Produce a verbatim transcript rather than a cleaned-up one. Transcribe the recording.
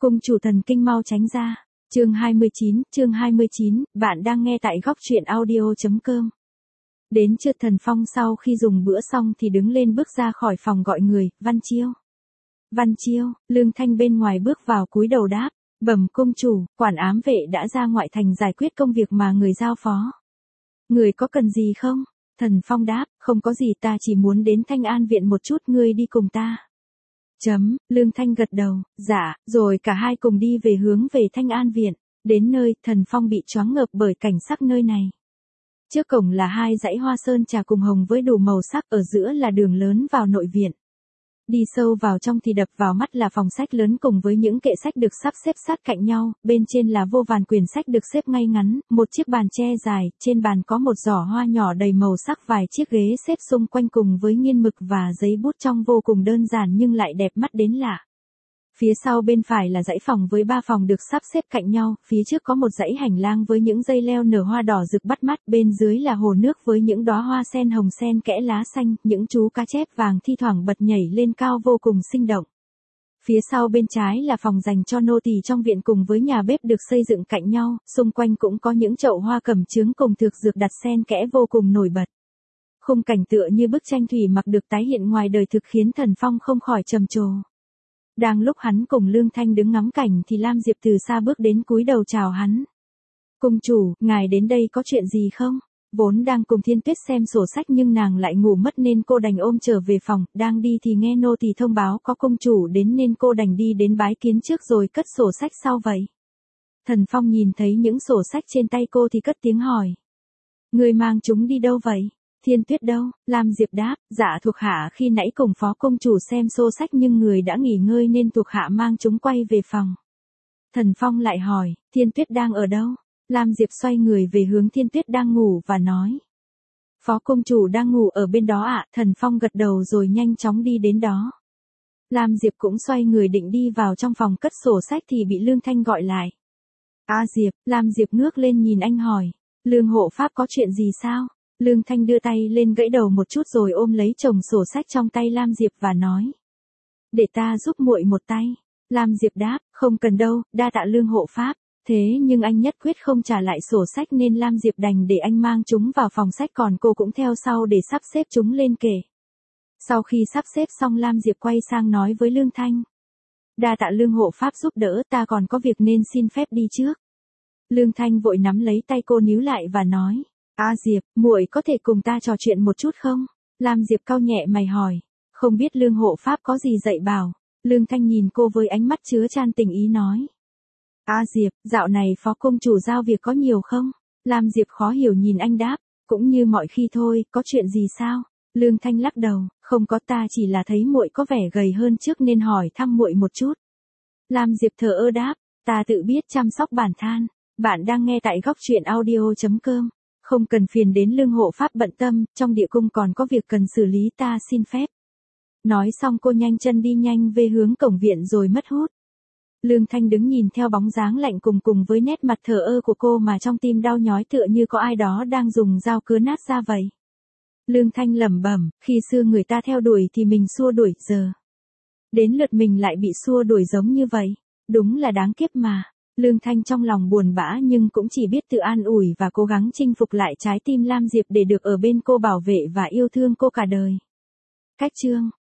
Cung chủ thần kinh mau tránh ra. Chương hai mươi chín, chương hai mươi chín, bạn đang nghe tại góc truyện audio chấm com. Đến trưa Thần Phong sau khi dùng bữa xong thì đứng lên bước ra khỏi phòng gọi người, Văn Chiêu. Văn Chiêu, Lương Thanh bên ngoài bước vào cúi đầu đáp, bẩm cung chủ, quản ám vệ đã ra ngoại thành giải quyết công việc mà người giao phó. Người có cần gì không? Thần Phong đáp, không có gì, ta chỉ muốn đến Thanh An viện một chút, ngươi đi cùng ta. Chấm, Lương Thanh gật đầu, dạ, rồi cả hai cùng đi về hướng về Thanh An viện. Đến nơi, Thần Phong bị choáng ngợp bởi cảnh sắc nơi này. Trước cổng là hai dãy hoa sơn trà cùng hồng với đủ màu sắc, ở giữa là đường lớn vào nội viện. Đi sâu vào trong thì đập vào mắt là phòng sách lớn cùng với những kệ sách được sắp xếp sát cạnh nhau, bên trên là vô vàn quyển sách được xếp ngay ngắn, một chiếc bàn tre dài, trên bàn có một giỏ hoa nhỏ đầy màu sắc, vài chiếc ghế xếp xung quanh cùng với nghiên mực và giấy bút trong vô cùng đơn giản nhưng lại đẹp mắt đến lạ. Phía sau bên phải là dãy phòng với ba phòng được sắp xếp cạnh nhau, phía trước có một dãy hành lang với những dây leo nở hoa đỏ rực bắt mắt, bên dưới là hồ nước với những đóa hoa sen hồng sen kẽ lá xanh, những chú cá chép vàng thi thoảng bật nhảy lên cao vô cùng sinh động. Phía sau bên trái là phòng dành cho nô tỳ trong viện cùng với nhà bếp được xây dựng cạnh nhau, xung quanh cũng có những chậu hoa cẩm chướng cùng thực dược đặt xen kẽ vô cùng nổi bật. Khung cảnh tựa như bức tranh thủy mặc được tái hiện ngoài đời thực khiến Thần Phong không khỏi trầm trồ. Đang lúc hắn cùng Lương Thanh đứng ngắm cảnh thì Lam Diệp từ xa bước đến cúi đầu chào hắn. Cung chủ, ngài đến đây có chuyện gì không? Vốn đang cùng Thiên Tuyết xem sổ sách nhưng nàng lại ngủ mất nên cô đành ôm trở về phòng, đang đi thì nghe nô tỳ thông báo có cung chủ đến nên cô đành đi đến bái kiến trước rồi cất sổ sách sau vậy. Thần Phong nhìn thấy những sổ sách trên tay cô thì cất tiếng hỏi. Người mang chúng đi đâu vậy? Thiên Tuyết đâu? Lam Diệp đáp, dạ thuộc hạ khi nãy cùng phó công chủ xem sổ sách nhưng người đã nghỉ ngơi nên thuộc hạ mang chúng quay về phòng. Thần Phong lại hỏi, Thiên Tuyết đang ở đâu? Lam Diệp xoay người về hướng Thiên Tuyết đang ngủ và nói. Phó công chủ đang ngủ ở bên đó ạ. Thần Phong gật đầu rồi nhanh chóng đi đến đó. Lam Diệp cũng xoay người định đi vào trong phòng cất sổ sách thì bị Lương Thanh gọi lại. A Diệp, Lam Diệp ngước lên nhìn anh hỏi, Lương hộ pháp có chuyện gì sao? Lương Thanh đưa tay lên gãy đầu một chút rồi ôm lấy chồng sổ sách trong tay Lam Diệp và nói. Để ta giúp muội một tay. Lam Diệp đáp, không cần đâu, đa tạ Lương hộ pháp. Thế nhưng anh nhất quyết không trả lại sổ sách nên Lam Diệp đành để anh mang chúng vào phòng sách còn cô cũng theo sau để sắp xếp chúng lên kệ. Sau khi sắp xếp xong Lam Diệp quay sang nói với Lương Thanh. Đa tạ Lương hộ pháp giúp đỡ, ta còn có việc nên xin phép đi trước. Lương Thanh vội nắm lấy tay cô níu lại và nói. A Diệp, muội có thể cùng ta trò chuyện một chút không? Lam Diệp cau nhẹ mày hỏi. Không biết Lương hộ pháp có gì dạy bảo. Lương Thanh nhìn cô với ánh mắt chứa chan tình ý nói. A Diệp, dạo này phó công chủ giao việc có nhiều không? Lam Diệp khó hiểu nhìn anh đáp. Cũng như mọi khi thôi, có chuyện gì sao? Lương Thanh lắc đầu, không có, ta chỉ là thấy muội có vẻ gầy hơn trước nên hỏi thăm muội một chút. Lam Diệp thờ ơ đáp, ta tự biết chăm sóc bản thân. Bạn đang nghe tại góc truyện audio chấm com. Không cần phiền đến Lương hộ pháp bận tâm, trong địa cung còn có việc cần xử lý, ta xin phép. Nói xong cô nhanh chân đi nhanh về hướng cổng viện rồi mất hút. Lương Thanh đứng nhìn theo bóng dáng lạnh cùng cùng với nét mặt thờ ơ của cô mà trong tim đau nhói tựa như có ai đó đang dùng dao cứa nát ra vậy. Lương Thanh lẩm bẩm, khi xưa người ta theo đuổi thì mình xua đuổi, giờ đến lượt mình lại bị xua đuổi giống như vậy. Đúng là đáng kiếp mà. Lương Thanh trong lòng buồn bã nhưng cũng chỉ biết tự an ủi và cố gắng chinh phục lại trái tim Lam Diệp để được ở bên cô bảo vệ và yêu thương cô cả đời. Cách chương